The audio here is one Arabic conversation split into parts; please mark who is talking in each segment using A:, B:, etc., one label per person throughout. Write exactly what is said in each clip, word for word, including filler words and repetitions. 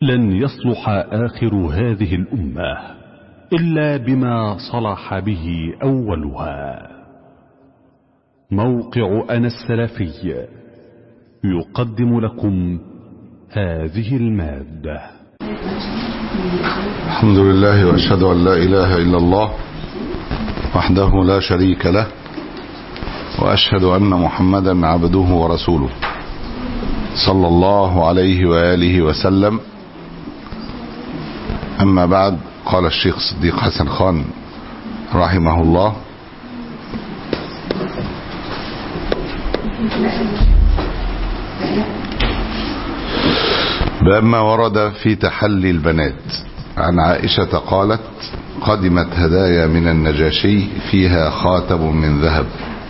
A: لن يصلح آخر هذه الأمة إلا بما صلح به أولها. موقع أنا السلفي يقدم لكم هذه المادة.
B: الحمد لله وأشهد أن لا إله إلا الله وحده لا شريك له، وأشهد أن محمدا عبده ورسوله صلى الله عليه وآله وسلم. أما بعد، قال الشيخ صديق حسن خان رحمه الله: باب ما ورد في تحلي البنات. عن عائشة قالت: قدمت هدايا من النجاشي فيها خاتم من ذهب،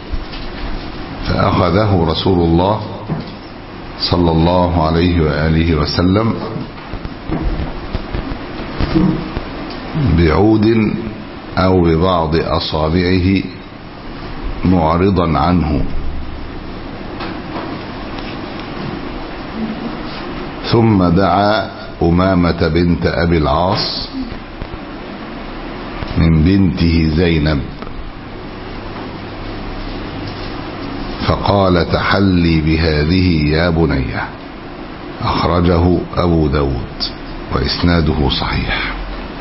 B: فأخذه رسول الله صلى الله عليه وآله وسلم بعود أو ببعض أصابعه معرضا عنه، ثم دعا أمامة بنت أبي العاص من بنته زينب فقال: تحلي بهذه يا بنية. أخرجه أبو داود وإسناده صحيح.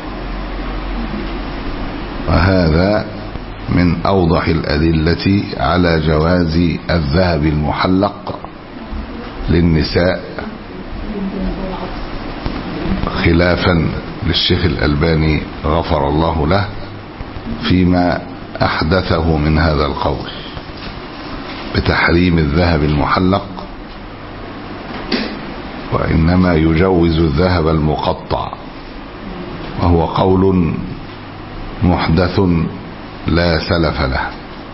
B: وهذا من أوضح الأدلة على جواز الذهب المحلق للنساء، خلافا للشيخ الألباني غفر الله له فيما أحدثه من هذا القول بتحريم الذهب المحلق، وإنما يجوز الذهب المقطع، وهو قول محدث لا سلف له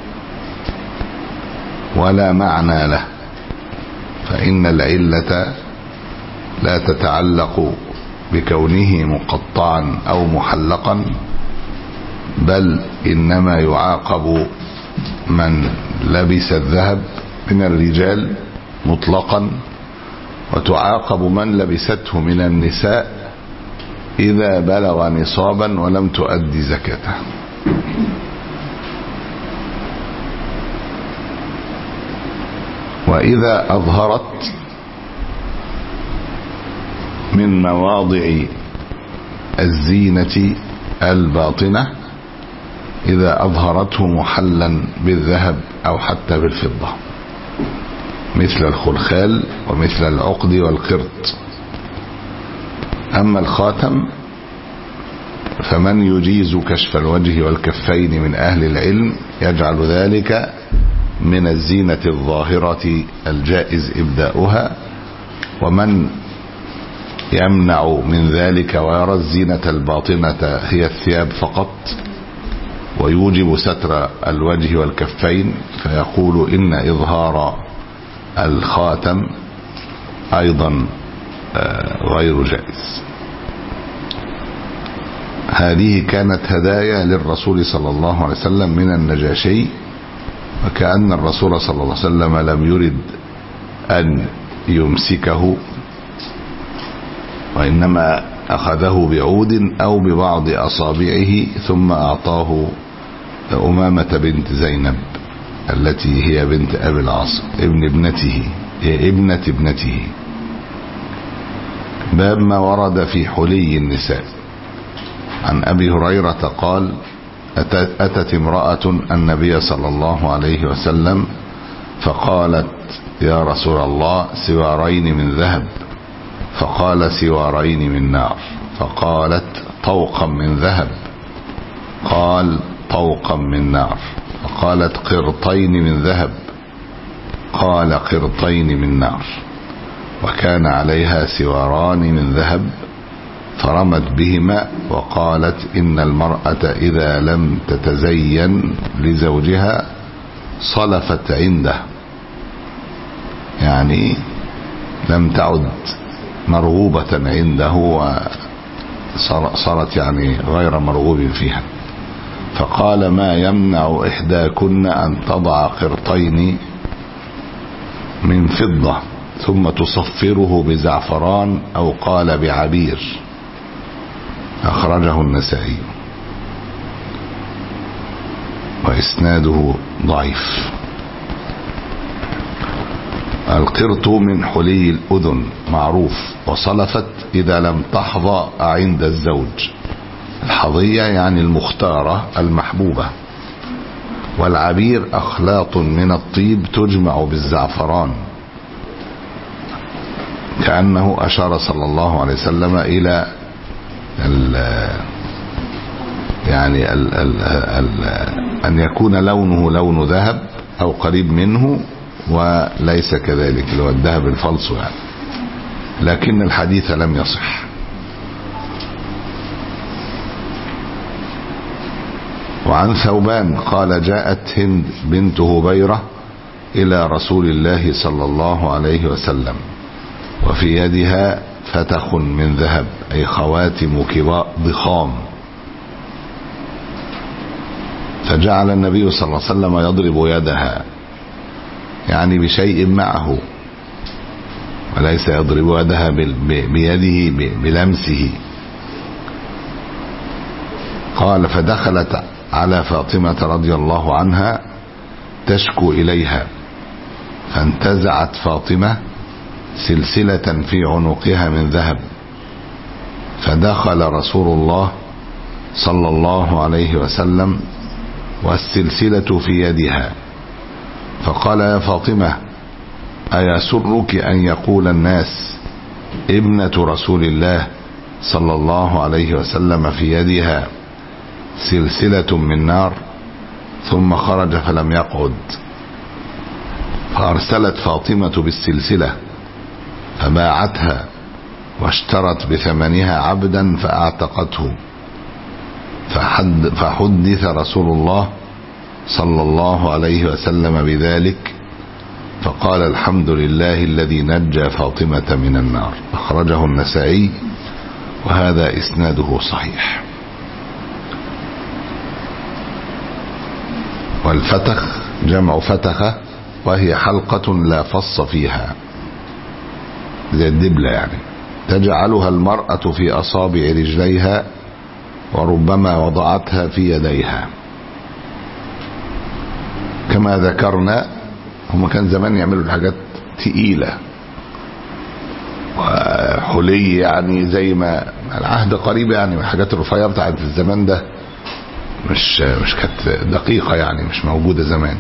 B: ولا معنى له، فإن العلة لا تتعلق بكونه مقطعا أو محلقا، بل إنما يعاقب من لبس الذهب من الرجال مطلقا، وتعاقب من لبسته من النساء إذا بلغ نصابا ولم تؤدي زكاته. وإذا أظهرت من مواضع الزينة الباطنة، إذا أظهرته محلا بالذهب أو حتى بالفضة، مثل الخلخال ومثل العقد والقرط. أما الخاتم فمن يجيز كشف الوجه والكفين من أهل العلم يجعل ذلك من الزينة الظاهرة الجائز إبداؤها، ومن يمنع من ذلك ويرى الزينة الباطنة هي الثياب فقط ويوجب ستر الوجه والكفين، فيقول إن إظهار الخاتم أيضا غير جائز. هذه كانت هدايا للرسول صلى الله عليه وسلم من النجاشي، وكأن الرسول صلى الله عليه وسلم لم يرد أن يمسكه، وإنما أخذه بعود أو ببعض أصابعه ثم أعطاه أمامة بنت زينب التي هي بنت أبي العاص ابن ابنته ابنة ابنته. باب ما ورد في حلي النساء. عن أبي هريرة قال: أتت امرأة النبي صلى الله عليه وسلم فقالت: يا رسول الله، سوارين من ذهب. فقال: سوارين من نار. فقالت: طوقا من ذهب. قال: طوقا من نار. فقالت: قرطين من ذهب. قال: قرطين من نار. وكان عليها سواران من ذهب، فرمت بهما وقالت: إن المرأة إذا لم تتزين لزوجها صلفت عنده، يعني لم تعد مرغوبة عنده وصارت يعني غير مرغوب فيها. فقال: ما يمنع إحداكن أن تضع قرطين من فضة ثم تصفره بزعفران أو قال بعبير. أخرجه النسائي وإسناده ضعيف. القرط من حلي الأذن معروف، وصلفت إذا لم تحظى عند الزوج. الحظية يعني المختارة المحبوبة. والعبير أخلاط من الطيب تجمع بالزعفران، كأنه أشار صلى الله عليه وسلم إلى ال يعني ال ال ال أن يكون لونه لون ذهب أو قريب منه، وليس كذلك اللي هو الذهب الفلس يعني، لكن الحديث لم يصح. وعن ثوبان قال جاءت هند بنت هبيرة إلى رسول الله صلى الله عليه وسلم وفي يدها فتخ من ذهب، أي خواتم كبار ضخام، فجعل النبي صلى الله عليه وسلم يضرب يدها يعني بشيء معه، وليس يضرب يدها بيده بلمسه. قال فدخلت على فاطمة رضي الله عنها تشكو إليها، فانتزعت فاطمة سلسلة في عنقها من ذهب، فدخل رسول الله صلى الله عليه وسلم والسلسلة في يدها، فقال يا فاطمة أيسرك أن يقول الناس ابنة رسول الله صلى الله عليه وسلم في يدها سلسلة من نار؟ ثم خرج فلم يقعد، فأرسلت فاطمة بالسلسلة فباعتها واشترت بثمنها عبدا فأعتقته، فحد فحدث رسول الله صلى الله عليه وسلم بذلك، فقال الحمد لله الذي نجى فاطمة من النار. أخرجه النسائي وهذا إسناده صحيح. والفتخ جمع فتخة، وهي حلقة لا فص فيها زي الدبلة يعني، تجعلها المرأة في أصابع رجليها وربما وضعتها في يديها. كما ذكرنا هم كان زمان يعملوا الحاجات تقيلة وحلي يعني زي ما العهد قريب يعني، الحاجات الرفيعة بتاعت الزمان ده مش مش كانت دقيقة يعني، مش موجودة زمان.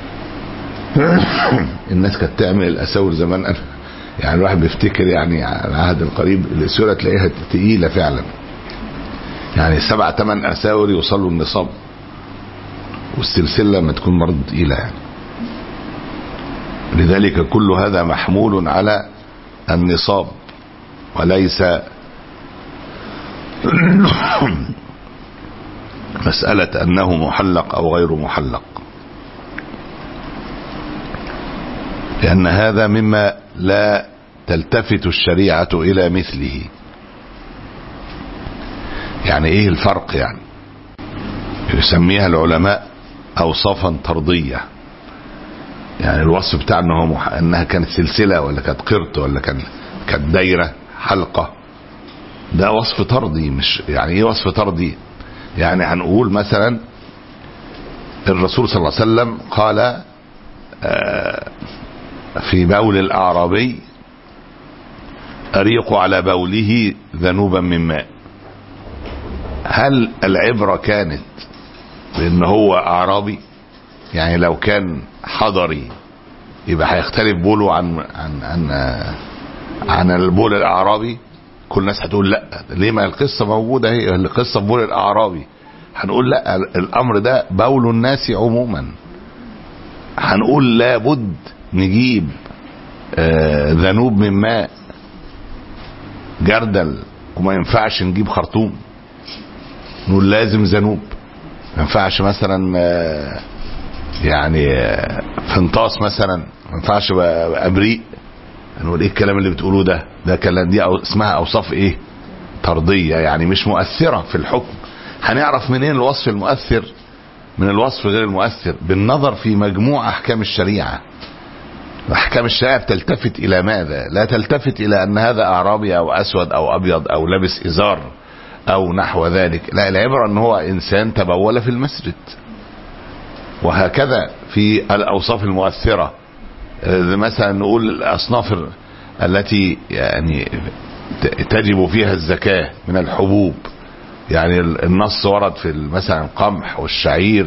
B: الناس كانت تعمل الأساور زمان يعني، الواحد بيفتكر يعني العهد القريب الأسورة تلاقيها تقيلة فعلا يعني، سبع ثمان أساور يوصلوا النصاب، والسلسلة لما تكون برضه تقيلة يعني. لذلك كل هذا محمول على النصاب وليس مسألة أنه محلق أو غير محلق، لأن هذا مما لا تلتفت الشريعة إلى مثله. يعني إيه الفرق؟ يعني يسميها العلماء أوصافا طردية، يعني الوصف بتاع أنه مح... أنها كانت سلسلة ولا كانت قرط ولا كانت كانت دايرة حلقة، ده وصف طردي. مش يعني إيه وصف طردي؟ يعني هنقول مثلا الرسول صلى الله عليه وسلم قال في بول الأعرابي أريق على بوله ذنوبا من ماء. هل العبرة كانت بأن هو أعرابي؟ يعني لو كان حضري يبقى هيختلف بوله عن عن عن عن البول الأعرابي؟ كل الناس هتقول لا، ليه؟ ما القصة موجودة، هي القصة بول الأعرابي. هنقول لا، الأمر ده بول الناس عموما. هنقول لابد نجيب آه ذنوب من ماء جردل، وما ينفعش نجيب خرطوم. نقول لازم ذنوب، ما ينفعش مثلا آه يعني آه فنطاس مثلا، ما ينفعش أبريق. نقول ايه الكلام اللي بتقولوه ده؟ ده كلام، دي أو اسمها اوصاف ايه؟ طردية، يعني مش مؤثرة في الحكم. هنعرف منين الوصف المؤثر من الوصف غير المؤثر؟ بالنظر في مجموع احكام الشريعة. احكام الشريعة تلتفت الى ماذا؟ لا تلتفت الى ان هذا اعرابي او اسود او ابيض او لابس ازار او نحو ذلك، لا، العبرة ان هو انسان تبول في المسجد. وهكذا في الاوصاف المؤثرة، مثلا نقول الاصناف التي يعني تجب فيها الزكاة من الحبوب، يعني النص ورد في مثلا القمح والشعير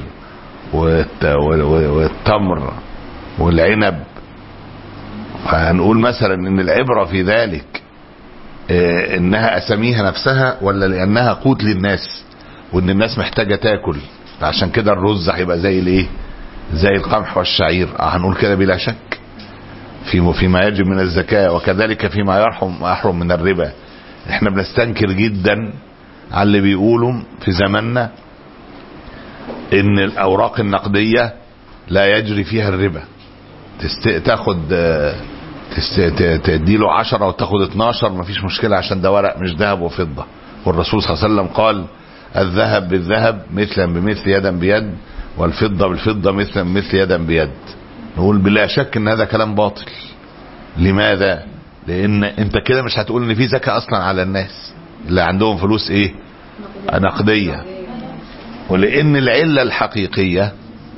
B: والتمر والعنب، فهنقول مثلا ان العبرة في ذلك انها اساميها نفسها ولا لانها قوت للناس وان الناس محتاجة تاكل، فعشان كده الرز هيبقى زي الايه، زي القمح والشعير. هنقول كده بلا شك في فيما يجب من الزكاة، وكذلك فيما يحرم يحرم من الربا. احنا بنستنكر جدا على اللي بيقولوا في زماننا ان الاوراق النقدية لا يجري فيها الربا، تست... تاخد تست... تديله عشرة وتاخد اتناشر مفيش مشكلة عشان ده ورق مش ذهب وفضة. والرسول صلى الله عليه وسلم قال الذهب بالذهب مثلا بمثل يدا بيد، والفضة بالفضة مثلا بمثل يدا بيد. نقول بلا شك ان هذا كلام باطل. لماذا؟ لان انت كده مش هتقول ان في زكاة اصلا على الناس اللي عندهم فلوس ايه نقدية، ولان العلة الحقيقية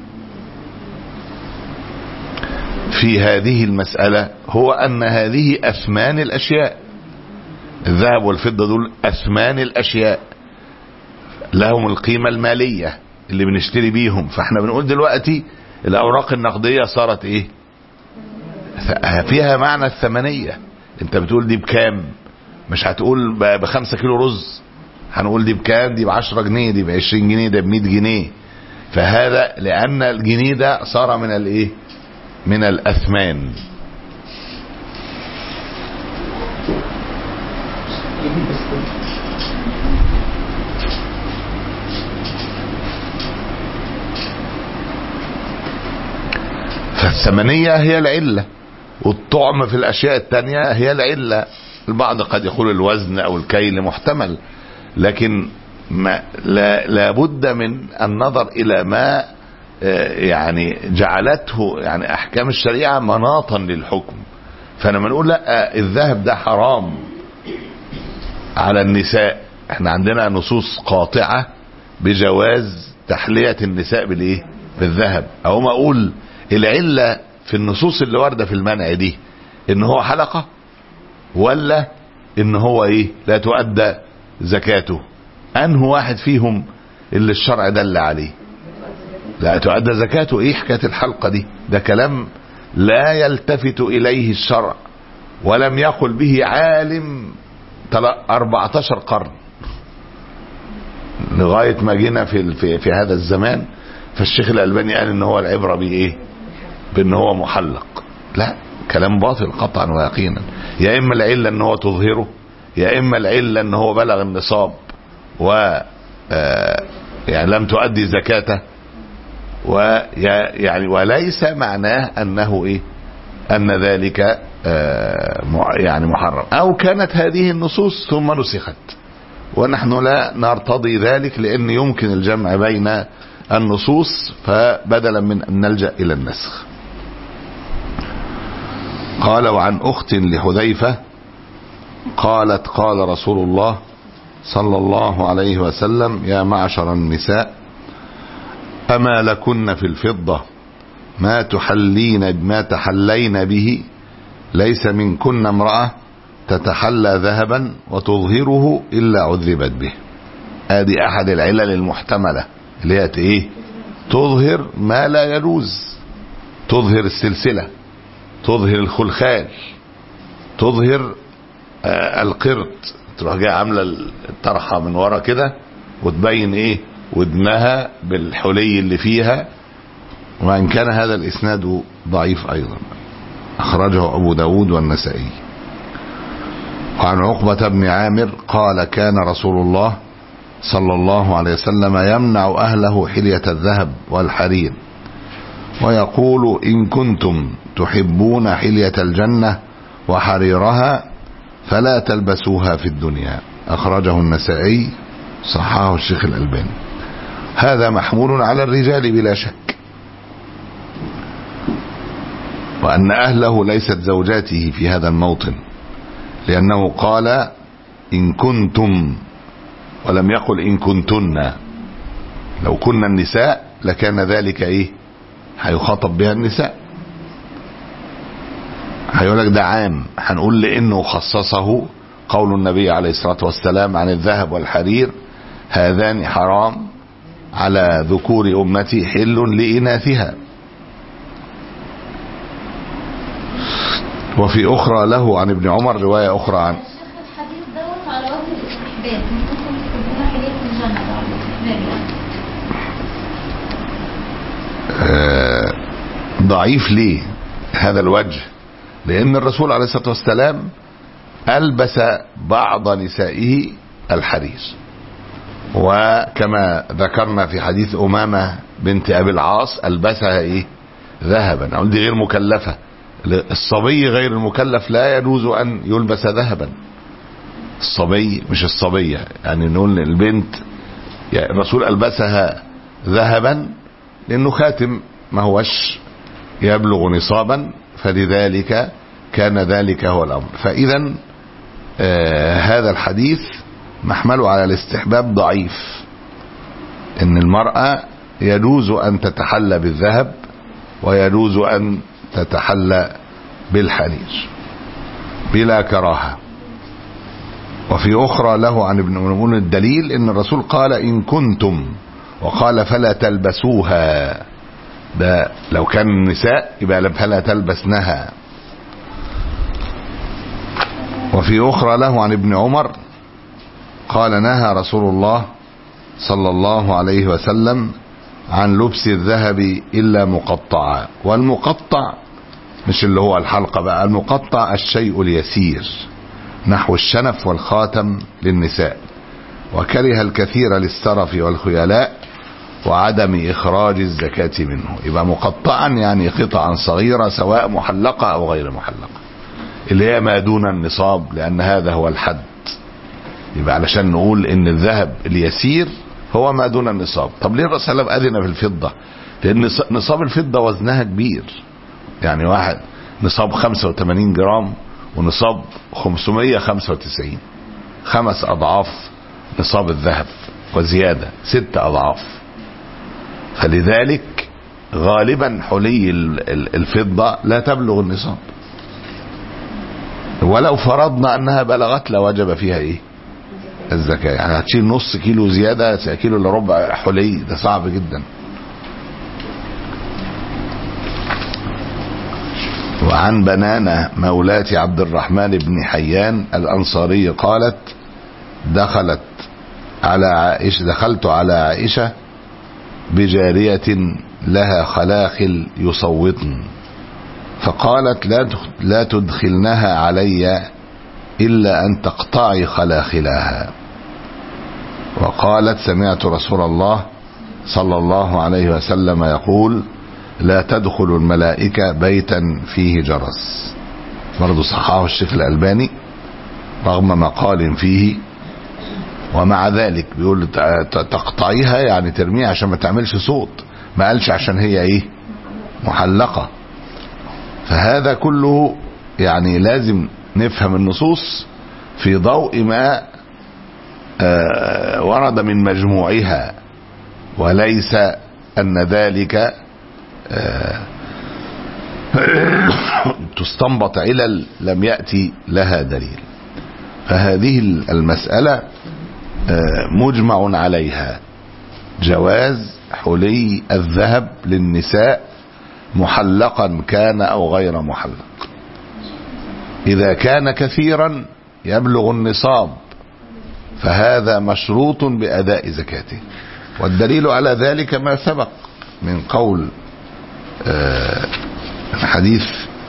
B: في هذه المسألة هو ان هذه اثمان الاشياء، الذهب والفضة دول اثمان الاشياء لهم القيمة المالية اللي بنشتري بيهم. فاحنا بنقول دلوقتي الاوراق النقدية صارت ايه، فيها معنى الثمنية. انت بتقول دي بكام، مش هتقول بخمسة كيلو رز، هنقول دي بكام، دي بعشرة جنيه، دي بعشرين جنيه، ده بمية جنيه. فهذا لان الجنيه ده صار من الايه، من الاثمان. فالثمنية هي العلة، والطعم في الاشياء التانية هي العلة. البعض قد يقول الوزن او الكيل محتمل، لكن ما لا لابد من النظر الى ما يعني جعلته يعني احكام الشريعة مناطا للحكم. فلما نقول لا الذهب ده حرام على النساء، احنا عندنا نصوص قاطعة بجواز تحلية النساء بالايه، بالذهب. او ما اقول العلة في النصوص اللي واردة في المنع دي ان هو حلقة ولا ان هو ايه لا تؤدى زكاته؟ انه واحد فيهم اللي الشرع دل عليه لا تؤدى زكاته؟ ايه حكاية الحلقة دي؟ ده كلام لا يلتفت اليه الشرع ولم يقل به عالم اربعتاشر قرن لغاية ما جينا في, في, في هذا الزمان. فالشيخ الألباني قال ان هو العبرة بايه، بان هو محلق. لا، كلام باطل قطعا ويقينا. يا اما العلة ان هو تظهره، يا اما العلة ان هو بلغ النصاب و يعني لم تؤدي زكاته، ويعني وليس معناه انه ايه، ان ذلك يعني محرم. او كانت هذه النصوص ثم نسخت، ونحن لا نرتضي ذلك لان يمكن الجمع بين النصوص، فبدلا من ان نلجأ الى النسخ. قال وعن اخت لحذيفة قالت قال رسول الله صلى الله عليه وسلم يا معشر النساء اما لكن في الفضة ما تحلين ما تحلين به ليس منكن امرأة تتحلى ذهبا وتظهره الا عذبت به. ادي احد العلل المحتملة اللي هي ايه، تظهر ما لا يجوز، تظهر السلسلة، تظهر الخلخال، تظهر آه القرط، تروح جايه عامله الطرحه من ورا كده وتبين ايه ودنها بالحلي اللي فيها. وان كان هذا الاسناد ضعيف ايضا، اخرجه ابو داود والنسائي. وعن عقبة بن عامر قال كان رسول الله صلى الله عليه وسلم يمنع اهله حلية الذهب والحرير ويقول ان كنتم تحبون حلية الجنة وحريرها فلا تلبسوها في الدنيا. اخرجه النسائي، صححه الشيخ الألباني. هذا محمول على الرجال بلا شك. وأن أهله ليست زوجاته في هذا الموطن، لأنه قال إن كنتم ولم يقل إن كنتن. لو كنا النساء لكان ذلك إيه؟ هيخاطب بها النساء، هيقول لك ده عام. هنقول لأنه خصصه قول النبي عليه الصلاة والسلام عن الذهب والحرير هذان حرام على ذكور أمتي حل لإناثها. وفي أخرى له عن ابن عمر رواية أخرى عن
C: الحديث دوت على وجه الاستحباب، ممكن تكون حلية في الجنة على الاستحباب
B: آه ضعيف. ليه هذا الوجه؟ لأن الرسول عليه الصلاة والسلام ألبس بعض نسائه الحرير، وكما ذكرنا في حديث أمامة بنت أبي العاص ألبسها إيه؟ ذهبا. أقول دي غير مكلفة. الصبي غير المكلف لا يجوز أن يلبس ذهبا. الصبي مش الصبية، يعني نقول البنت يعني الرسول ألبسها ذهبا لأنه خاتم ما هوش يبلغ نصابا، فلذلك كان ذلك هو الأمر. فإذا آه هذا الحديث محمله على الاستحباب ضعيف، إن المرأة يجوز أن تتحلى بالذهب ويجوز أن تتحلى بالحرير بلا كراهة. وفي أخرى له عن ابن عمر الدليل إن الرسول قال إن كنتم، وقال فلا تلبسوها. ده لو كان النساء يبقى فلا تلبسنها. وفي أخرى له عن ابن عمر قال نهى رسول الله صلى الله عليه وسلم عن لبس الذهب إلا مقطعا. والمقطع مش اللي هو الحلقة بقى، المقطع الشيء اليسير نحو الشنف والخاتم للنساء. وكره الكثير للسرف والخيلاء وعدم إخراج الزكاة منه. يبقى مقطعا يعني قطعا صغيرة سواء محلقة أو غير محلقة، اللي هي ما دون النصاب، لأن هذا هو الحد. يبقى علشان نقول إن الذهب اليسير هو ما دون النصاب. طب ليه الرسول صلى الله عليه وسلم أذن في الفضة؟ لأن نصاب الفضة وزنها كبير، يعني واحد نصاب خمسة وثمانين جرام ونصاب خمسمائة وخمسة وتسعين، خمس أضعاف نصاب الذهب وزيادة، ست أضعاف. فلذلك غالبا حلي الفضة لا تبلغ النصاب، ولو فرضنا أنها بلغت لوجب فيها إيه؟ الزكاة. يعني هتشيل نص كيلو زيادة، كيلو إلا ربع حلي، ده صعب جدا. وعن بنانة مولاة عبد الرحمن بن حيان الأنصاري قالت دخلت على عائشة دخلت على عائشة بجارية لها خلاخل يصوتن، فقالت لا لا تدخلنها علي إلا أن تقطعي خلاخلها. وقالت سمعت رسول الله صلى الله عليه وسلم يقول لا تدخل الملائكة بيتا فيه جرس. برضو صححه الشيخ الألباني رغم مقال فيه. ومع ذلك بيقول تقطعيها يعني ترميها عشان ما تعملش صوت، ما قالش عشان هي ايه؟ محلقة. فهذا كله يعني لازم نفهم النصوص في ضوء ما آه ورد من مجموعها، وليس أن ذلك آه تستنبط علل لم يأتي لها دليل. فهذه المسألة مجمع عليها جواز حلي الذهب للنساء محلقا كان أو غير محلق. إذا كان كثيرا يبلغ النصاب فهذا مشروط بأداء زكاته. والدليل على ذلك ما سبق من قول حديث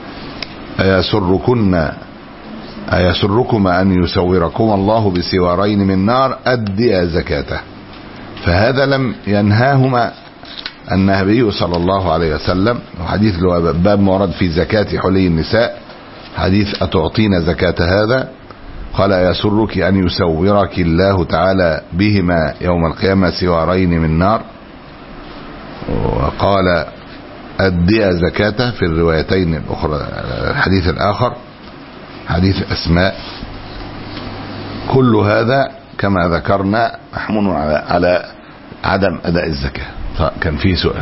B: أيسركن أيسركم أن يسوركم الله بسوارين من نار أديا زكاته. فهذا لم ينهاهما النبي صلى الله عليه وسلم. وحديث باب مورد في زكاة حلي النساء حديث أتعطين زكاة هذا؟ قال يسرك أن يسورك الله تعالى بهما يوم القيامة سوارين من نار. وقال أدي زكاته في الروايتين الأخرى. الحديث الآخر حديث أسماء. كل هذا كما ذكرنا محمول على على عدم أداء الزكاة. كان فيه سؤال.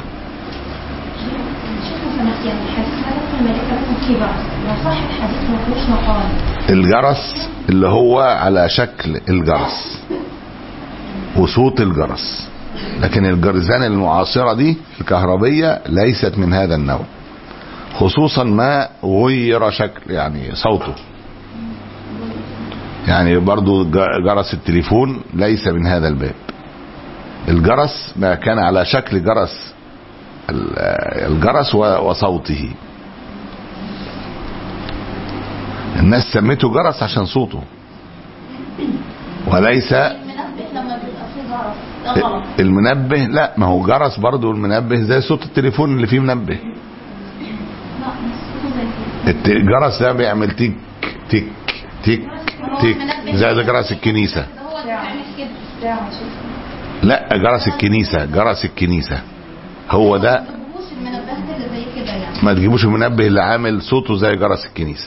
B: الجرس اللي هو على شكل الجرس وصوت الجرس، لكن الجرزان المعاصرة دي الكهربية ليست من هذا النوع، خصوصا ما غير شكل يعني صوته. يعني برضو جرس التليفون ليس من هذا الباب. الجرس ما كان على شكل جرس الجرس وصوته. الناس سميته جرس عشان صوته وليس المنبه. لا، ما هو جرس برضو المنبه زي صوت التليفون اللي فيه منبه. الجرس ده بيعمل تيك تيك تيك تيك زي جرس الكنيسة. لا، جرس الكنيسة جرس الكنيسة هو ده. ما تجيبوش المنبه اللي عامل صوته زي جرس الكنيسة.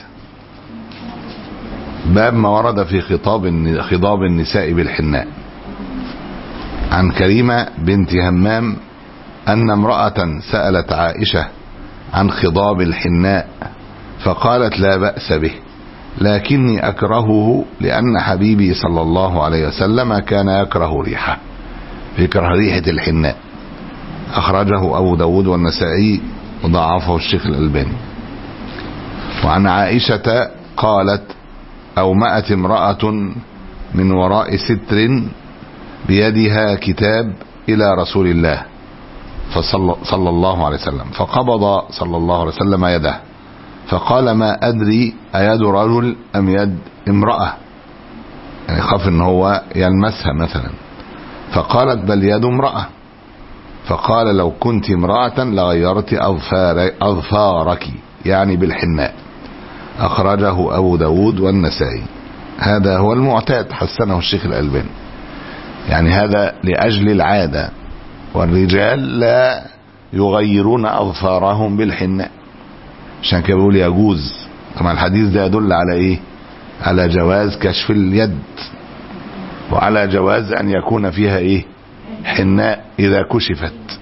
B: باب ما ورد في خطاب خضاب النساء بالحناء. عن كريمة بنت همام أن امرأة سألت عائشة عن خضاب الحناء فقالت لا بأس به، لكني أكرهه لأن حبيبي صلى الله عليه وسلم كان يكره ريحه، يكره ريحة الحناء. أخرجه أبو داود والنسائي وضعفه الشيخ الألباني. وعن عائشة قالت أومأت امرأة من وراء ستر بيدها كتاب إلى رسول الله فصلى الله عليه وسلم، فقبض صلى الله عليه وسلم يده فقال ما أدري أيد رجل أم يد امرأة، يعني خاف ان هو يلمسها مثلا، فقالت بل يد امرأة، فقال لو كنت امرأة لغيرت أظفار أظفارك يعني بالحناء. أخرجه أبو داود والنسائي. هذا هو المعتاد، حسنه الشيخ الألباني. يعني هذا لأجل العادة، والرجال لا يغيرون أظفارهم بالحناء، عشان كده بيقول يجوز. طبعا الحديث ده يدل على ايه؟ على جواز كشف اليد، وعلى جواز ان يكون فيها ايه؟ حناء اذا كشفت.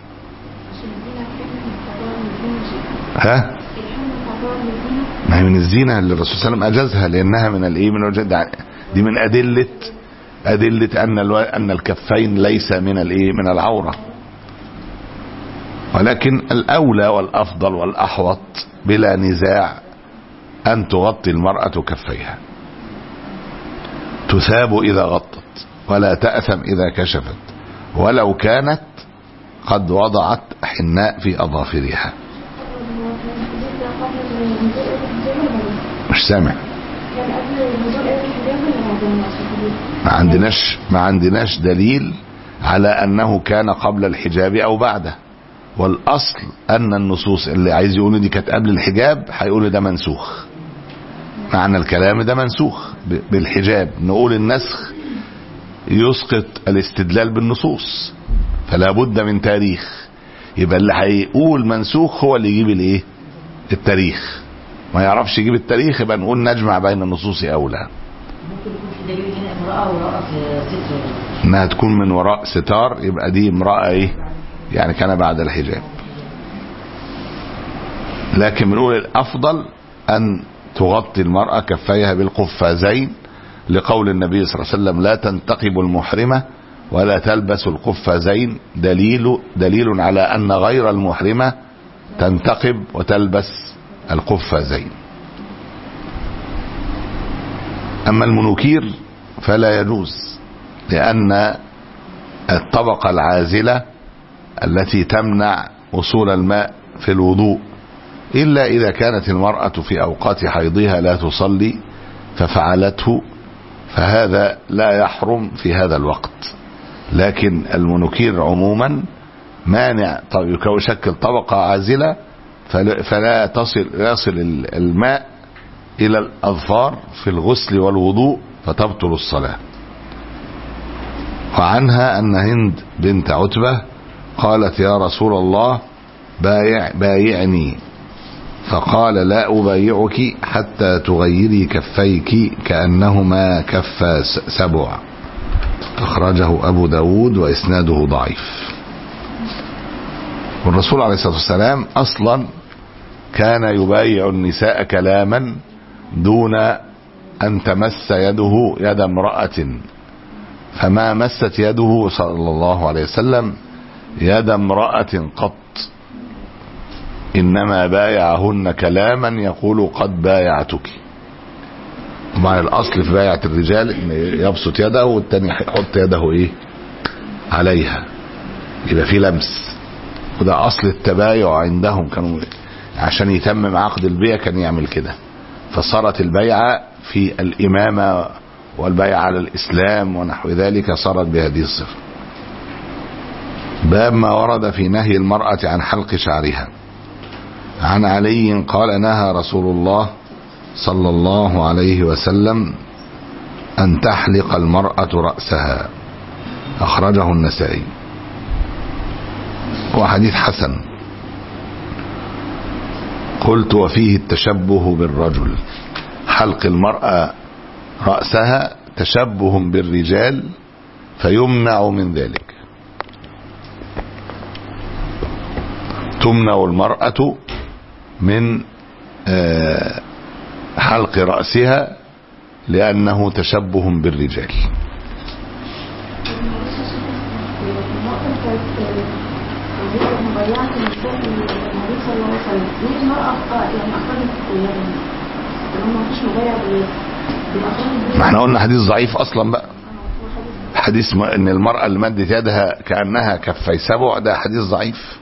B: ها؟ ما هي من الزينة اللي الرسول صلى الله عليه وسلم اجازها، لانها من الايه؟ من الوجد. دي من ادلة ادلة ان الو... ان الكفين ليس من الايه؟ من العورة. ولكن الاولى والافضل والاحوط بلا نزاع ان تغطي المرأة كفيها، تثاب اذا غطت ولا تأثم اذا كشفت، ولو كانت قد وضعت حناء في اظافرها. مش سامع. ما عندناش ما عندناش دليل على انه كان قبل الحجاب او بعده، والاصل ان النصوص اللي عايز يقولوا دي كانت قبل الحجاب هيقولوا ده منسوخ. معنى الكلام ده منسوخ بالحجاب. نقول النسخ يسقط الاستدلال بالنصوص، فلا بد من تاريخ. يبقى اللي هيقول منسوخ هو اللي يجيب الايه؟ التاريخ. ما يعرفش يجيب التاريخ يبقى نقول نجمع بين النصوص اولى.
D: ممكن يكون في دليل هنا امرأة وراء ستر،
B: انها تكون من وراء ستار، يبقى دي امرأة ايه؟ يعني كان بعد الحجاب. لكن بنقول الافضل ان تغطي المرأة كفيها بالقفازين، لقول النبي صلى الله عليه وسلم لا تنتقب المحرمة ولا تلبس القفازين، دليل دليل على ان غير المحرمة تنتقب وتلبس القفازين. اما المنوكير فلا يجوز، لان الطبقة العازلة التي تمنع وصول الماء في الوضوء، إلا إذا كانت المرأة في أوقات حيضها لا تصلي ففعلته، فهذا لا يحرم في هذا الوقت. لكن المنوكير عموما مانع، طيب يشكل طبقة عازلة فلا تصل يصل الماء إلى الأظفار في الغسل والوضوء فتبطل الصلاة. وعنها أن هند بنت عتبة قالت يا رسول الله بايع بايعني، فقال لا أبايعك حتى تغيري كفيك كأنهما كف سبع. أخرجه أبو داود وإسناده ضعيف. والرسول عليه الصلاة والسلام أصلا كان يبايع النساء كلاما دون أن تمس يده يد امرأة، فما مست يده صلى الله عليه وسلم يد امرأة قط، إنما بايعهن كلاما يقول قد بايعتك. طبعا الأصل في بايعة الرجال إن يبسط يده والتاني يحط يده إيه عليها، يبقى في لمس، وده أصل التبايع عندهم. كانوا عشان يتمم عقد البيع كان يعمل كده، فصارت البيعة في الإمامة والبيعة على الإسلام ونحو ذلك صارت بهذه الصفة. باب ما ورد في نهي المرأة عن حلق شعرها. عن علي قال نهى رسول الله صلى الله عليه وسلم أن تحلق المرأة رأسها. أخرجه النسائي وحديث حسن. قلت وفيه التشبه بالرجل، حلق المرأة رأسها تشبه بالرجال فيمنع من ذلك. تمنع المرأة من حلق رأسها لأنه تشبه بالرجال. ما احنا قلنا حديث ضعيف اصلا بقى، حديث ان المرأة اللي مدت يدها كأنها كفي سبع، ده حديث ضعيف.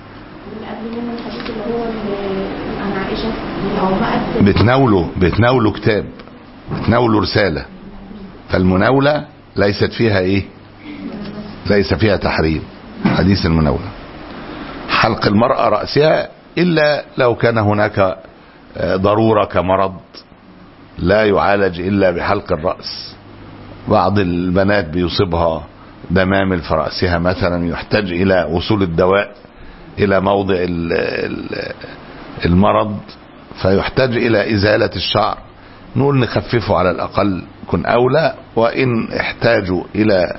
B: بتناوله بتناوله كتاب، بتناوله رسالة، فالمناولة ليست فيها ايه، ليس فيها تحريم. حديث المناولة حلق المرأة رأسها إلا لو كان هناك ضرورة كمرض لا يعالج إلا بحلق الرأس. بعض البنات بيصيبها دمامل في رأسها مثلا، يحتاج إلى وصول الدواء إلى موضع المرض فيحتاج إلى إزالة الشعر، نقول نخففه على الأقل يكون أولى، وإن احتاجوا إلى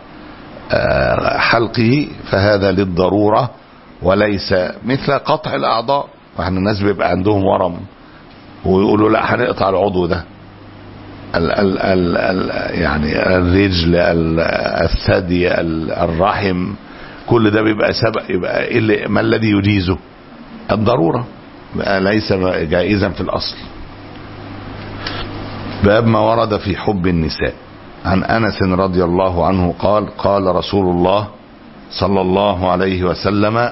B: حلقه فهذا للضرورة وليس مثل قطع الأعضاء. واحنا الناس بيبقى عندهم ورم ويقولوا لا هنقطع العضو ده، ال ال ال ال يعني الرجل، الثدي، الرحم، كل ده بيبقى سبق، يبقى اللي ما الذي يجيزه؟ الضرورة، ليس جائزا في الأصل. باب ما ورد في حب النساء. عن أنس رضي الله عنه قال قال رسول الله صلى الله عليه وسلم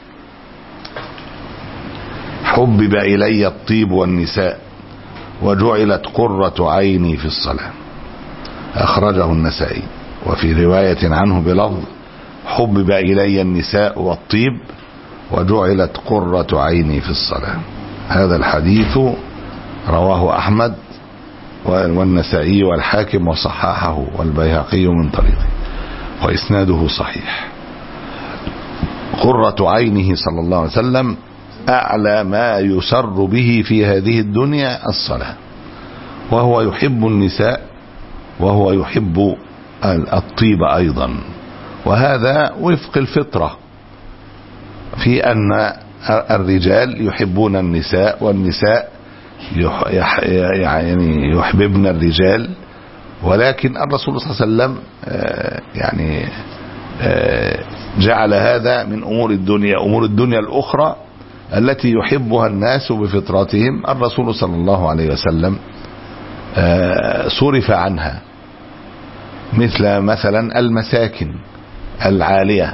B: حبب إلي الطيب والنساء وجعلت قرة عيني في الصلاة. أخرجه النسائي. وفي رواية عنه بلفظ حبب إلي النساء والطيب وجعلت قرة عيني في الصلاة. هذا الحديث رواه أحمد والنسائي والحاكم وصححه والبيهقي من طريقه وإسناده صحيح. قرة عينه صلى الله عليه وسلم أعلى ما يسر به في هذه الدنيا الصلاة، وهو يحب النساء وهو يحب الطيب أيضا، وهذا وفق الفطرة في أن الرجال يحبون النساء والنساء يعني يحببن الرجال، ولكن الرسول صلى الله عليه وسلم يعني جعل هذا من أمور الدنيا. أمور الدنيا الأخرى التي يحبها الناس بفطرتهم الرسول صلى الله عليه وسلم صرف عنها، مثل مثلا المساكن العالية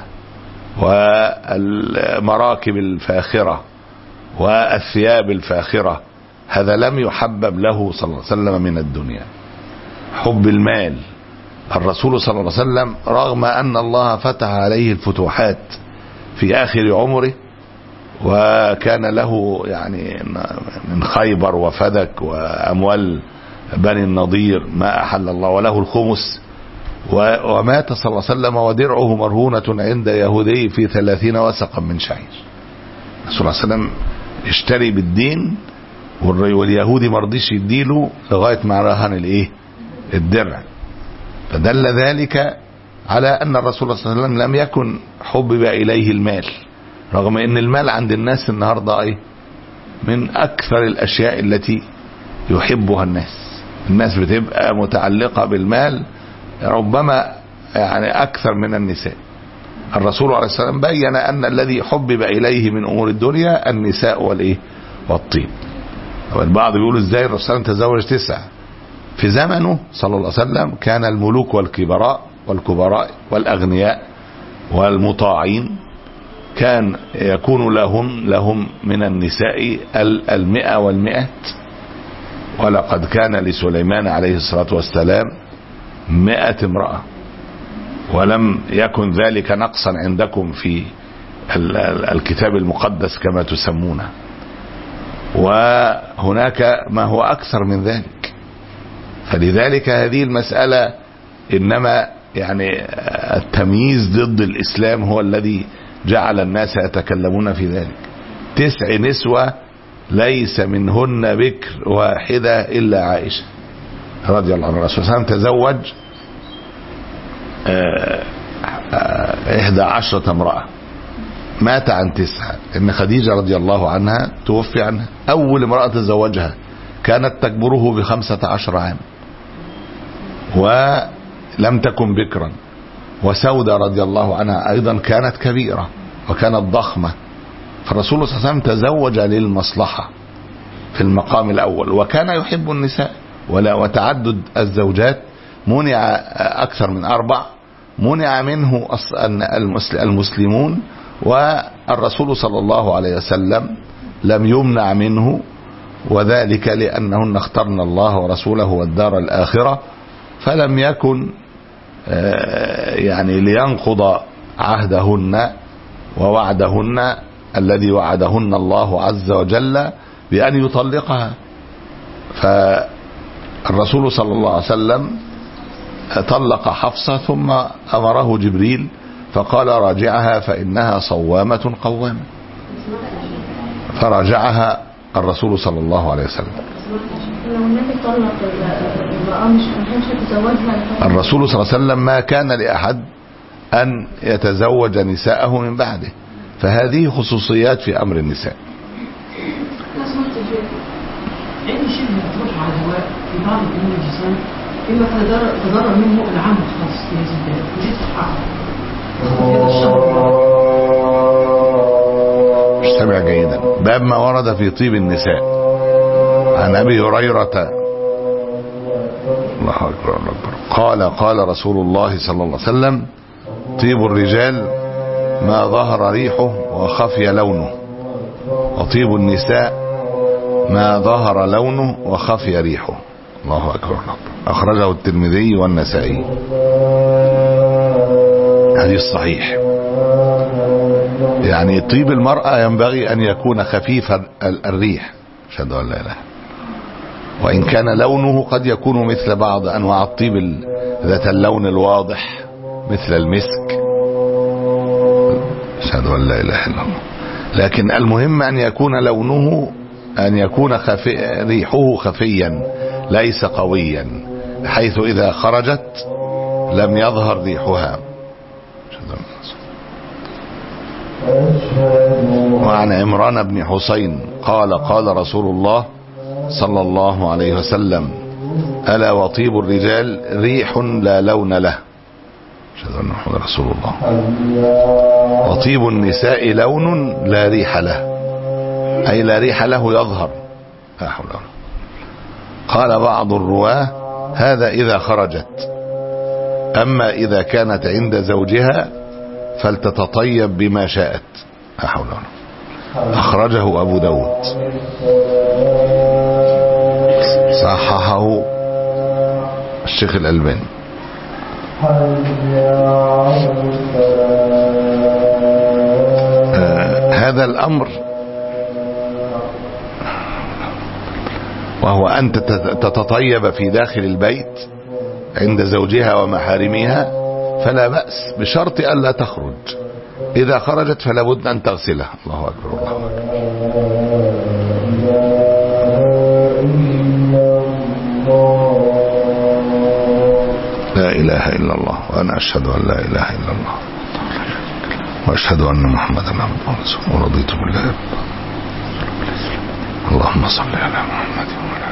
B: والمراكب الفاخرة والثياب الفاخرة، هذا لم يحبب له صلى الله عليه وسلم من الدنيا. حب المال، الرسول صلى الله عليه وسلم رغم أن الله فتح عليه الفتوحات في آخر عمره وكان له يعني من خيبر وفدك وأموال بني النضير ما أحل الله، وله الخمس، ومات صلى الله عليه وسلم ودرعه مرهونة عند يهودي في ثلاثين وسقا من شعير. الرسول صلى الله عليه وسلم اشتري بالدين، واليهودي ما رضيش يديله لغايه ما رهن الايه الدرع. فدل ذلك على ان الرسول صلى الله عليه وسلم لم يكن حبب اليه المال، رغم ان المال عند الناس النهارده ايه من اكثر الاشياء التي يحبها الناس. الناس بتبقى متعلقه بالمال ربما يعني اكثر من النساء. الرسول عليه الصلاه والسلام بين ان الذي حبب اليه من امور الدنيا النساء والايه والطيب. البعض بيقولوا ازاي الرسول صلى الله عليه وسلم تزوج تسعه؟ في زمنه صلى الله عليه وسلم كان الملوك والكبراء والكبراء والاغنياء والمطاعين كان يكون لهم لهم من النساء المئة والمئات. ولقد كان لسليمان عليه الصلاة والسلام مئة امرأة، ولم يكن ذلك نقصا عندكم في الكتاب المقدس كما تسمونه، وهناك ما هو أكثر من ذلك. فلذلك هذه المسألة إنما يعني التمييز ضد الإسلام هو الذي جعل الناس يتكلمون في ذلك. تسع نسوة ليس منهن بكر واحدة إلا عائشة رضي الله عنها. الرسول صلى الله عليه وسلم تزوج إحدى عشرة امرأة، مات عن تسعة. إن خديجة رضي الله عنها توفي عنها، أول امرأة تزوجها كانت تكبره بخمسة عشر عام ولم تكن بكرا. وسودة رضي الله عنها أيضا كانت كبيرة وكانت ضخمة. فالرسول صلى الله عليه وسلم تزوج للمصلحة في المقام الأول، وكان يحب النساء ولا وتعدد الزوجات منع أكثر من أربع، منع منه المسلمون، والرسول صلى الله عليه وسلم لم يمنع منه، وذلك لأنهن اخترن الله ورسوله والدار الآخرة، فلم يكن يعني لينقض عهدهن ووعدهن الذي وعدهن الله عز وجل بأن يطلقها. فالرسول صلى الله عليه وسلم طلق حفصة ثم أمره جبريل فقال راجعها فإنها صوامة قوامة، فراجعها الرسول صلى الله عليه وسلم. الرسول صلى الله عليه وسلم ما كان لأحد أن يتزوج نساءه من بعده، فهذه خصوصيات في أمر النساء.
D: أي شيء مفتوح على الهواء في بعض الأمور الجسم إما تضرر منه العام الخاص في هذه البلاد وجدت حقا.
B: استمع جيدا. باب ما ورد في طيب النساء. عن أبي هريرة الله أكبر الله أكبر قال قال رسول الله صلى الله عليه وسلم: طيب الرجال ما ظهر ريحه وخفي لونه، وطيب النساء ما ظهر لونه وخفي ريحه. الله أكبر الله. أخرجه الترمذي والنسائي، حديث صحيح. يعني طيب المرأة ينبغي أن يكون خفيف الريح، أشهد أن لا إله، وإن كان لونه قد يكون مثل بعض أنواع الطيب ذات اللون الواضح مثل المسك، أشهد أن لا إله إلا الله. لكن المهم أن يكون لونه أن يكون خفي ريحه خفيا ليس قويا، حيث إذا خرجت لم يظهر ريحها. وعن عمران بن حسين قال قال رسول الله صلى الله عليه وسلم: ألا وطيب الرجال ريح لا لون له. أشهد أن محمد رسول الله. وطيب النساء لون لا ريح له، أي لا ريح له يظهر. لا حول ولا قوة. قال بعض الرواه: هذا إذا خرجت، أما إذا كانت عند زوجها فلتتطيب بما شاءت. لا حول ولا قوة. أخرجه أبو داود، صححه الشيخ الألباني. آه هذا الأمر وهو أن تتطيب في داخل البيت عند زوجها ومحارمها فلا بأس، بشرط ألا تخرج، إذا خرجت فلا بد أن تغسلها. الله أكبر الله لا إله إلا الله وأنا أشهد أن لا إله إلا الله وأشهد أن محمدا عبده ورسوله ورضيت بالله ربا. اللهم صل على محمد وعلى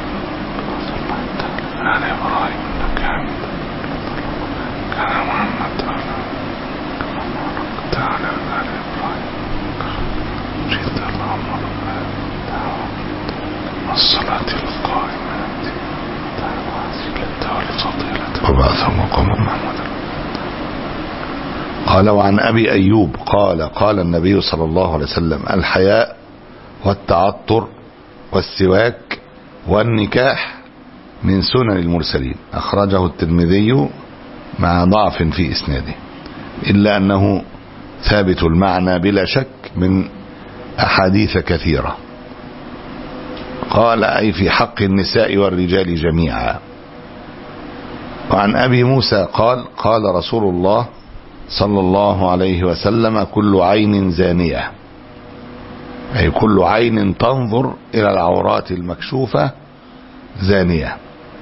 B: آل إبراهيم إنك حميد مجيد. على محمد تعالى آل إبراهيم جد. اللهم ربنا الصلاة القائمة وبعثه مقاما محمودا. قال وعن أبي أيوب قال قال النبي صلى الله عليه وسلم الحياء والتعطر والسواك والنكاح من سنن المرسلين. أخرجه الترمذي مع ضعف في إسناده إلا أنه ثابت المعنى بلا شك من أحاديث كثيرة. قال أي في حق النساء والرجال جميعا. وعن أبي موسى قال قال رسول الله صلى الله عليه وسلم كل عين زانية، أي كل عين تنظر إلى العورات المكشوفة زانية.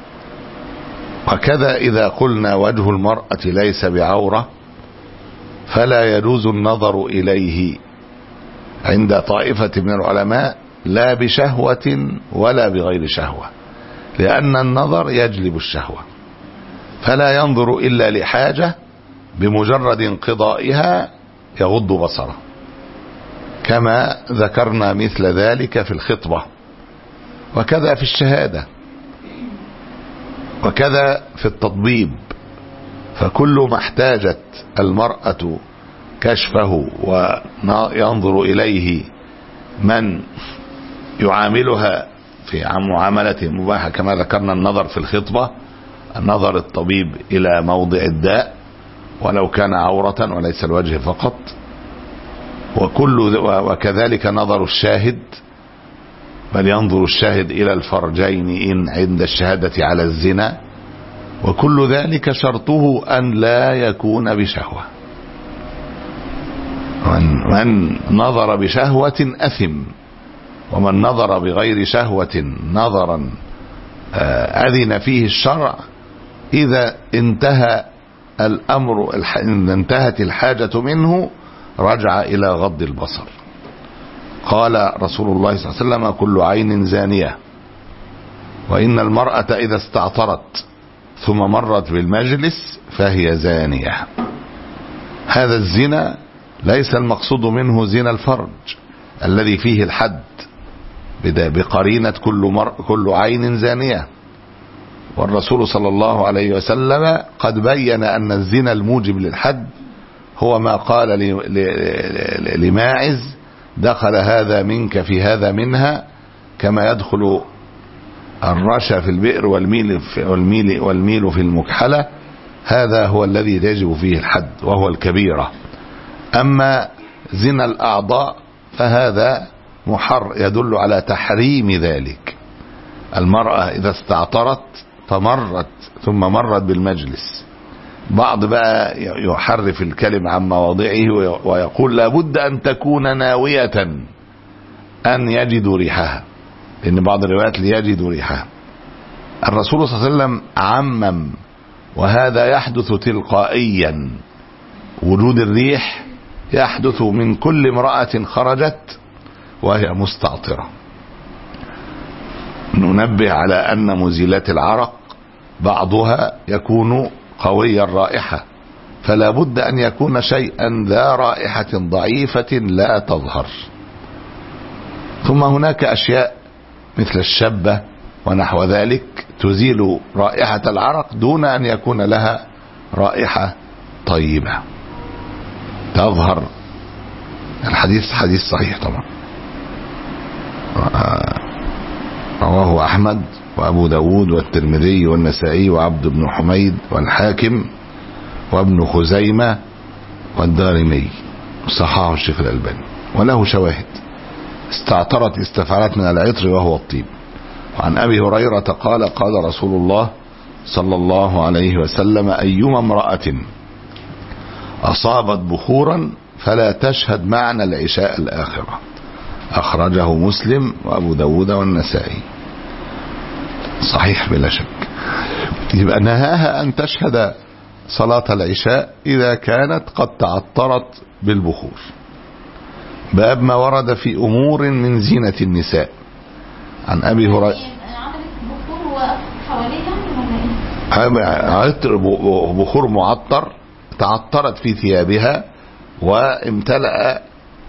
B: وكذا إذا قلنا وجه المرأة ليس بعورة فلا يجوز النظر إليه عند طائفة من العلماء لا بشهوة ولا بغير شهوة، لأن النظر يجلب الشهوة، فلا ينظر إلا لحاجة بمجرد انقضائها يغض بصره، كما ذكرنا مثل ذلك في الخطبة، وكذا في الشهادة، وكذا في التطبيب. فكل ما احتاجت المرأة كشفه وينظر إليه من يعاملها في معاملة مباحة، كما ذكرنا النظر في الخطبة، النظر الطبيب إلى موضع الداء ولو كان عورة وليس الوجه فقط، وكل وكذلك نظر الشاهد، بل ينظر الشاهد إلى الفرجين إن عند الشهادة على الزنا، وكل ذلك شرطه أن لا يكون بشهوة. من نظر بشهوة أثم، ومن نظر بغير شهوة نظرا أذن فيه الشرع إذا انتهى الأمر، إذا انتهت الحاجة منه رجع إلى غض البصر. قال رسول الله صلى الله عليه وسلم كل عين زانية، وإن المرأة إذا استعطرت ثم مرت بالمجلس فهي زانية. هذا الزنا ليس المقصود منه زنا الفرج الذي فيه الحد بقرينة كل, مر كل عين زانية، والرسول صلى الله عليه وسلم قد بين أن الزنا الموجب للحد هو ما قال لماعز دخل هذا منك في هذا منها كما يدخل الرشا في البئر والميل في, والميل, والميل في المكحلة. هذا هو الذي يجب فيه الحد وهو الكبيرة. أما زنا الأعضاء فهذا محر يدل على تحريم ذلك. المرأة إذا استعطرت فمرت ثم مرت بالمجلس، بعض بقى يحرف الكلم عن مواضعه ويقول لابد أن تكون ناوية أن يجدوا ريحها، لأن بعض الروايات ليجدوا ريحها. الرسول صلى الله عليه وسلم عمم، وهذا يحدث تلقائيا. وجود الريح يحدث من كل امرأة خرجت وهي مستعطرة. ننبه على أن مزيلات العرق بعضها يكون قوي الرائحة، فلا بد أن يكون شيئا ذا رائحة ضعيفة لا تظهر. ثم هناك أشياء مثل الشبة ونحو ذلك تزيل رائحة العرق دون أن يكون لها رائحة طيبة تظهر. الحديث حديث صحيح طبعا، رواه أحمد وأبو داود والترمذي والنسائي وعبد بن حميد والحاكم وابن خزيمة والدارمي، صححه الشيخ الألباني، وله شواهد. استعطرت استفعلت من العطر وهو الطيب. وعن أبي هريرة قال قال رسول الله صلى الله عليه وسلم أيما امرأة أصابت بخورا فلا تشهد معنا العشاء الآخرة. أخرجه مسلم وأبو داود والنسائي. صحيح بلا شك. يبقى نهاها أن تشهد صلاة العشاء إذا كانت قد تعطرت بالبخور. باب ما ورد في أمور من زينة النساء. عن أبي هريرة عطر بخور معطر تعطرت في ثيابها وامتلأ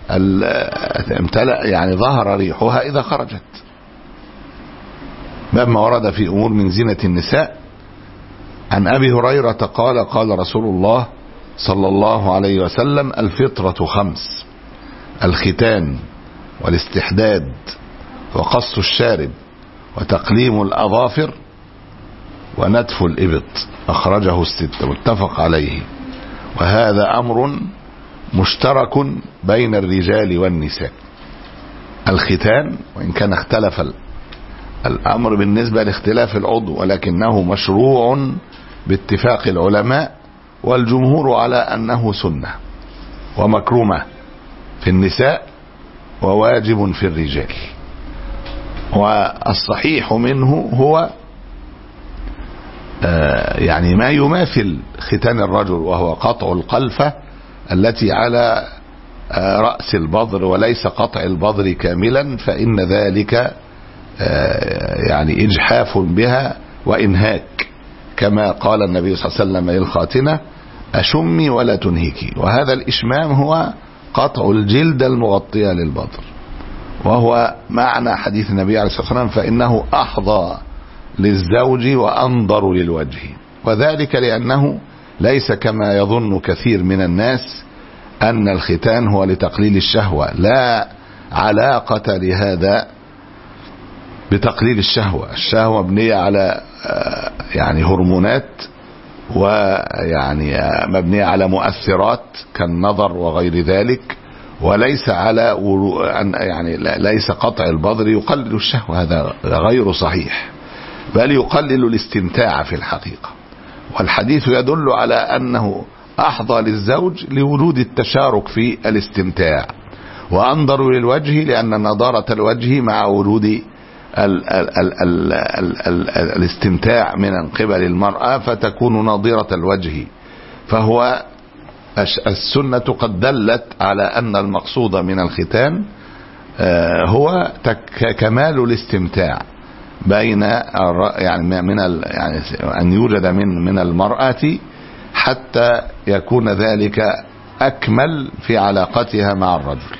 B: امتلأ يعني ظهر ريحها إذا خرجت. باب ما ورد في أمور من زينة النساء. عن أبي هريرة قال قال رسول الله صلى الله عليه وسلم: الفطرة خمس: الختان والاستحداد وقص الشارب وتقليم الأظافر ونتف الإبط. أخرجه الستة متفق عليه. وهذا أمر مشترك بين الرجال والنساء. الختان وإن كان اختلف الأمر بالنسبة لاختلاف العضو، ولكنه مشروع باتفاق العلماء، والجمهور على أنه سنة ومكرمة في النساء وواجب في الرجال. والصحيح منه هو يعني ما يماثل ختان الرجل، وهو قطع القلفة التي على رأس البضر وليس قطع البضر كاملا، فإن ذلك يعني إجحاف بها وإنهاك، كما قال النبي صلى الله عليه وسلم للخاتنة: أشمي ولا تنهكي. وهذا الإشمام هو قطع الجلد المغطية للبضر، وهو معنى حديث النبي عليه الصلاة والسلام: فإنه أحظى للزوج وأنظر للوجه. وذلك لأنه ليس كما يظن كثير من الناس أن الختان هو لتقليل الشهوة. لا علاقة لهذا بتقليل الشهوة. الشهوة مبنية على يعني هرمونات، ويعني مبنية على مؤثرات كالنظر وغير ذلك، وليس على يعني ليس قطع البضر يقلل الشهوة. هذا غير صحيح، بل يقلل الاستمتاع في الحقيقة. والحديث يدل على أنه أحظى للزوج لوجود التشارك في الاستمتاع، وأنظر للوجه لأن نضارة الوجه مع وجود ال ال ال ال ال ال الاستمتاع من قبل المرأة فتكون ناضرة الوجه. فهو السنة قد دلت على أن المقصود من الختان هو كمال الاستمتاع بين يعني من يعني أن يوجد من من المرأة حتى يكون ذلك أكمل في علاقتها مع الرجل،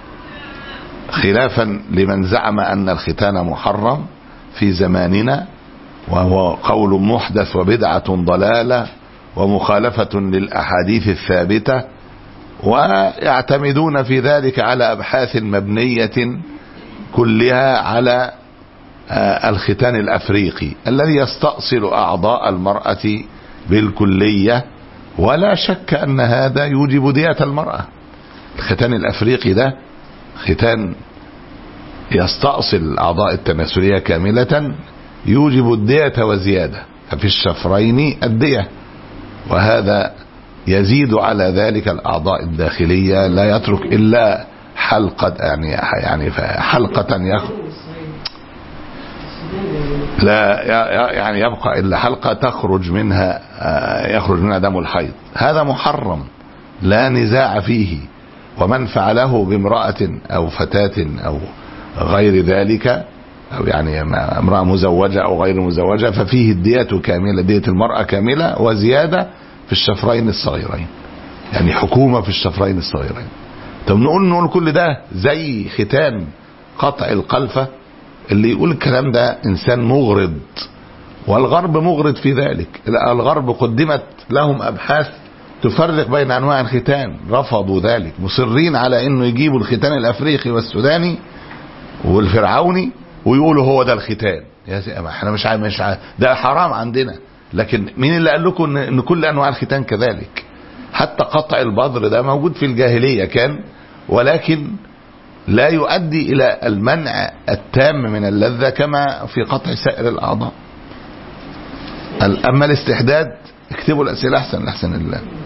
B: خلافا لمن زعم أن الختان محرم في زماننا، وهو قول محدث وبدعة ضلالة ومخالفة للأحاديث الثابتة، ويعتمدون في ذلك على أبحاث مبنية كلها على الختان الأفريقي الذي يستأصل أعضاء المرأة بالكلية. ولا شك أن هذا يوجب دية المرأة. الختان الأفريقي ده ختان يستأصل الأعضاء التناسلية كاملة، يوجب الدية وزيادة، ففي الشفرين الدية، وهذا يزيد على ذلك الأعضاء الداخلية، لا يترك إلا حلقة يعني يعني حلقة يخ... لا يعني يبقى إلا حلقة تخرج منها يخرج منها دم الحيض. هذا محرم لا نزاع فيه. ومن فعله بامرأة أو فتاة أو غير ذلك، أو يعني امرأة مزوجة أو غير مزوجة، ففيه الدية كاملة، دية المرأة كاملة وزيادة في الشفرين الصغيرين، يعني حكومة في الشفرين الصغيرين. طب نقول نقول كل ده زي ختان قطع القلفة؟ اللي يقول الكلام ده إنسان مغرض، والغرب مغرض في ذلك. الغرب قدمت لهم أبحاث تفرق بين أنواع الختان، رفضوا ذلك، مصرين على إنه يجيبوا الختان الأفريقي والسوداني والفرعوني ويقولوا هو ده الختان. يا سيدي احنا مش عارف مش عارف ده حرام عندنا، لكن مين اللي قال لكم ان كل انواع الختان كذلك؟ حتى قطع البضر ده موجود في الجاهلية كان، ولكن لا يؤدي الى المنع التام من اللذة كما في قطع سائر الاعضاء. اما الاستحداد، اكتبوا الاسئلة احسن احسن الله.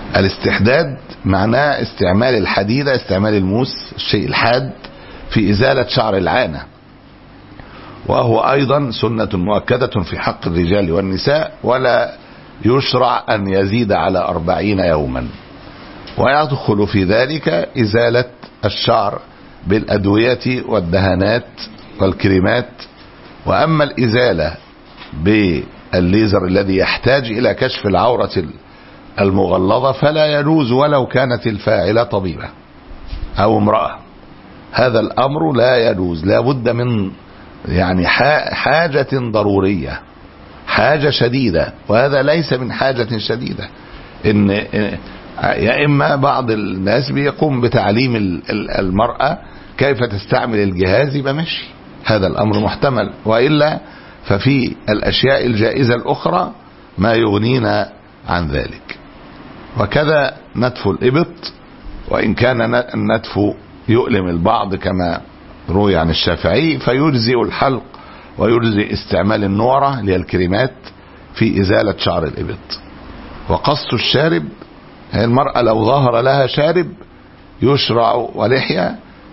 B: الاستحداد معناه استعمال الحديدة، استعمال الموس، الشيء الحاد، في إزالة شعر العانة، وهو أيضا سنة مؤكدة في حق الرجال والنساء، ولا يشرع أن يزيد على أربعين يوما. ويدخل في ذلك إزالة الشعر بالأدوية والدهانات والكريمات. وأما الإزالة بالليزر الذي يحتاج إلى كشف العورة المغلظة فلا يجوز ولو كانت الفاعلة طبيبة أو امرأة. هذا الأمر لا يجوز، لا بد من يعني حاجة ضرورية، حاجة شديدة، وهذا ليس من حاجة شديدة. إن يا إما بعض الناس بيقوم بتعليم المرأة كيف تستعمل الجهاز يبقى ماشي، هذا الأمر محتمل، وإلا ففي الأشياء الجائزة الأخرى ما يغنينا عن ذلك. وكذا نتف الإبط، وإن كان النتف يؤلم البعض كما روي عن الشافعي، فيجزئ الحلق ويجزئ استعمال النورة للكريمات في إزالة شعر الإبط. وقص الشارب، المرأة لو ظهر لها شارب يشرع ولحية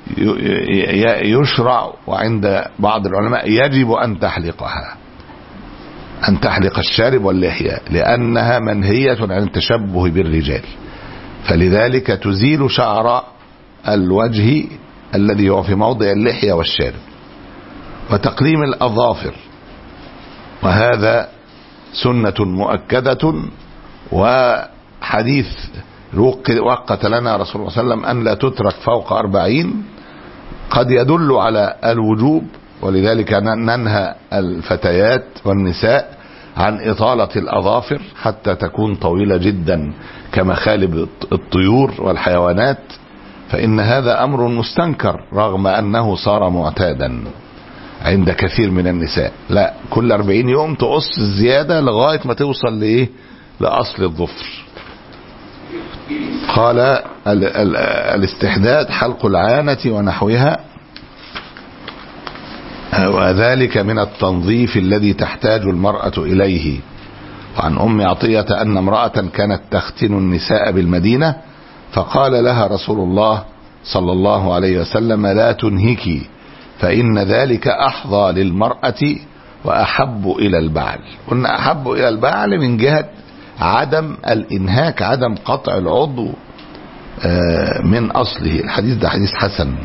B: يشرع، وعند بعض العلماء يجب أن تحلقها، أن تحلق الشارب واللحية، لأنها منهية عن التشبه بالرجال، فلذلك تزيل شعر الوجه الذي هو في موضع اللحية والشارب. وتقليم الأظافر، وهذا سنة مؤكدة، وحديث وقت لنا رسول الله صلى الله عليه وسلم أن لا تترك فوق أربعين قد يدل على الوجوب، ولذلك ننهى الفتيات والنساء عن إطالة الأظافر حتى تكون طويلة جدا كمخالب الطيور والحيوانات، فإن هذا أمر مستنكر رغم أنه صار معتادا عند كثير من النساء. لا، كل أربعين يوم تقص الزيادة لغاية ما توصل لإيه؟ لأصل الظفر. قال ال ال الاستحداد حلق العانة ونحوها، وذلك من التنظيف الذي تحتاج المرأة إليه. وعن أم عطية أن امرأة كانت تختن النساء بالمدينة، فقال لها رسول الله صلى الله عليه وسلم: لا تنهكي، فإن ذلك أحظى للمرأة وأحب إلى البعل. قلنا أحب إلى البعل من جهة عدم الإنهاك، عدم قطع العضو من أصله. الحديث ده حديث حسن،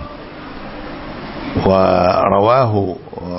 B: ورواه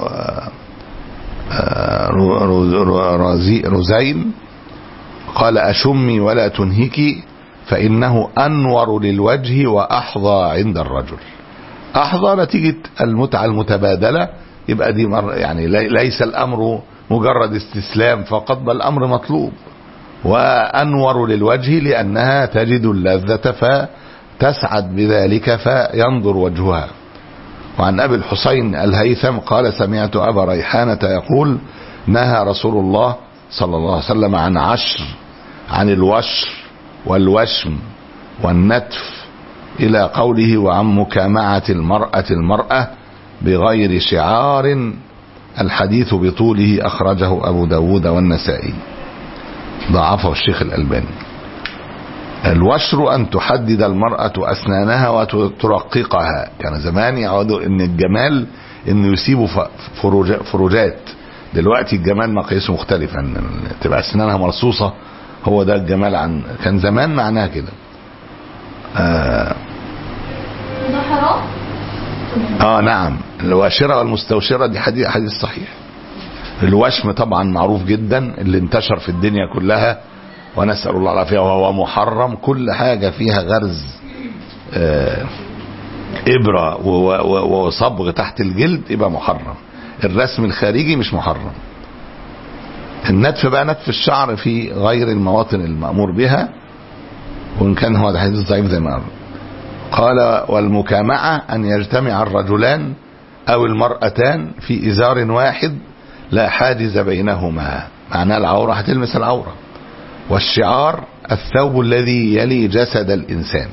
B: رزين قال: أشمي ولا تنهكي، فإنه أنور للوجه وأحظى عند الرجل. أحظى نتيجة المتعة المتبادلة، يبقى دي مر يعني ليس الأمر مجرد استسلام فقط، بل الأمر مطلوب. وأنور للوجه لأنها تجد اللذة فتسعد بذلك فينظر وجهها. وعن أبي الحسين الهيثم قال: سمعت أبا ريحانة يقول: نهى رسول الله صلى الله عليه وسلم عن عشر عن الوشر والوشم والنتف إلى قوله: وعن مكامعة المرأة المرأة بغير شعار. الحديث بطوله أخرجه أبو داود والنسائي، ضعفه الشيخ الألباني. الوشر أن تحدد المرأة أسنانها وترققها. كان زمان يعودوا إن الجمال إنه يسيبوا فروجات، دلوقتي الجمال مقاييسه مختلفة، إن تبقى أسنانها مرصوصة، هو ده الجمال. عن كان زمان معناها كده. آه
C: ده حرام؟
B: اه نعم، الواشرة والمستوشرة دي حديث حديث صحيح. الوشم طبعا معروف جدا، اللي انتشر في الدنيا كلها، ونسأل الله العافية، وهو محرم. كل حاجة فيها غرز آه إبرة وصبغ تحت الجلد يبقى محرم. الرسم الخارجي مش محرم. النتف بقى نتف الشعر في غير المواطن المأمور بها، وإن كان هو ده حديث ضعيف زي ما قال. قال: والمكامعة أن يجتمع الرجلان أو المرأتان في إزار واحد لا حاجز بينهما، معناه العورة هتلمس العورة. والشعار الثوب الذي يلي جسد الإنسان.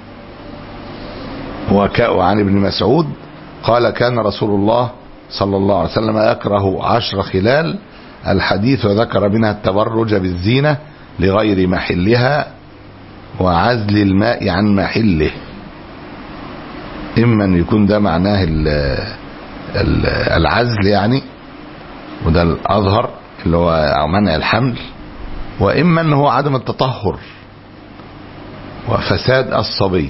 B: وعن ابن مسعود قال: كان رسول الله صلى الله عليه وسلم يكره عشر خلال. الحديث وذكر منها التبرج بالزينة لغير محلها، وعزل الماء عن محله. إما أن يكون ده معناه العزل يعني، وده الأظهر اللي هو منع الحمل، وإما أنه عدم التطهر وفساد الصبي،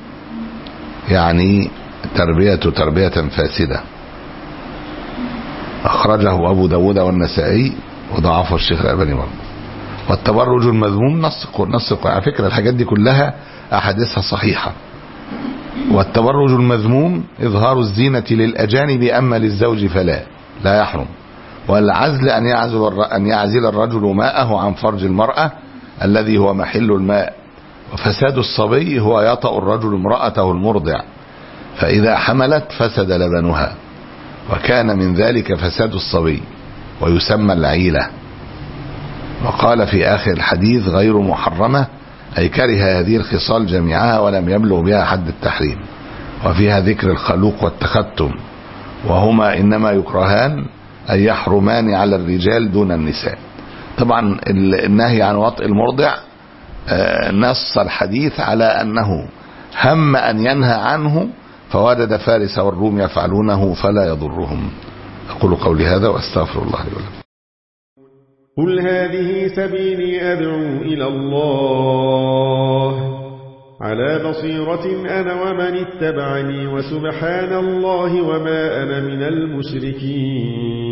B: يعني تربيته تربية فاسدة. أخرجه أبو داود والنسائي وضعفه الشيخ الألباني برضه. والتبرج المذموم نص نص على فكرة الحاجات دي كلها أحاديثها صحيحة. والتبرج المذموم إظهار الزينة للأجانب، أما للزوج فلا لا يحرم. والعزل أن يعزل أن يعزل الرجل ماءه عن فرج المرأة الذي هو محل الماء. وفساد الصبي هو يطأ الرجل امرأته المرضع، فإذا حملت فسد لبنها، وكان من ذلك فساد الصبي ويسمى العيلة. وقال في آخر الحديث غير محرمة، أي كره هذه الخصال جميعها ولم يبلغ بها حد التحريم. وفيها ذكر الخلوق والتختم، وهما إنما يكرهان أن يحرمان على الرجال دون النساء. طبعا النهي عن وطء المرضع نص الحديث على أنه هم أن ينهى عنه فوجد فارس والروم يفعلونه فلا يضرهم. أقول قولي هذا وأستغفر الله لي ولكم.
E: قل هذه سبيلي أدعو إلى الله على بصيرة أنا ومن اتبعني، وسبحان الله وما أنا من المشركين.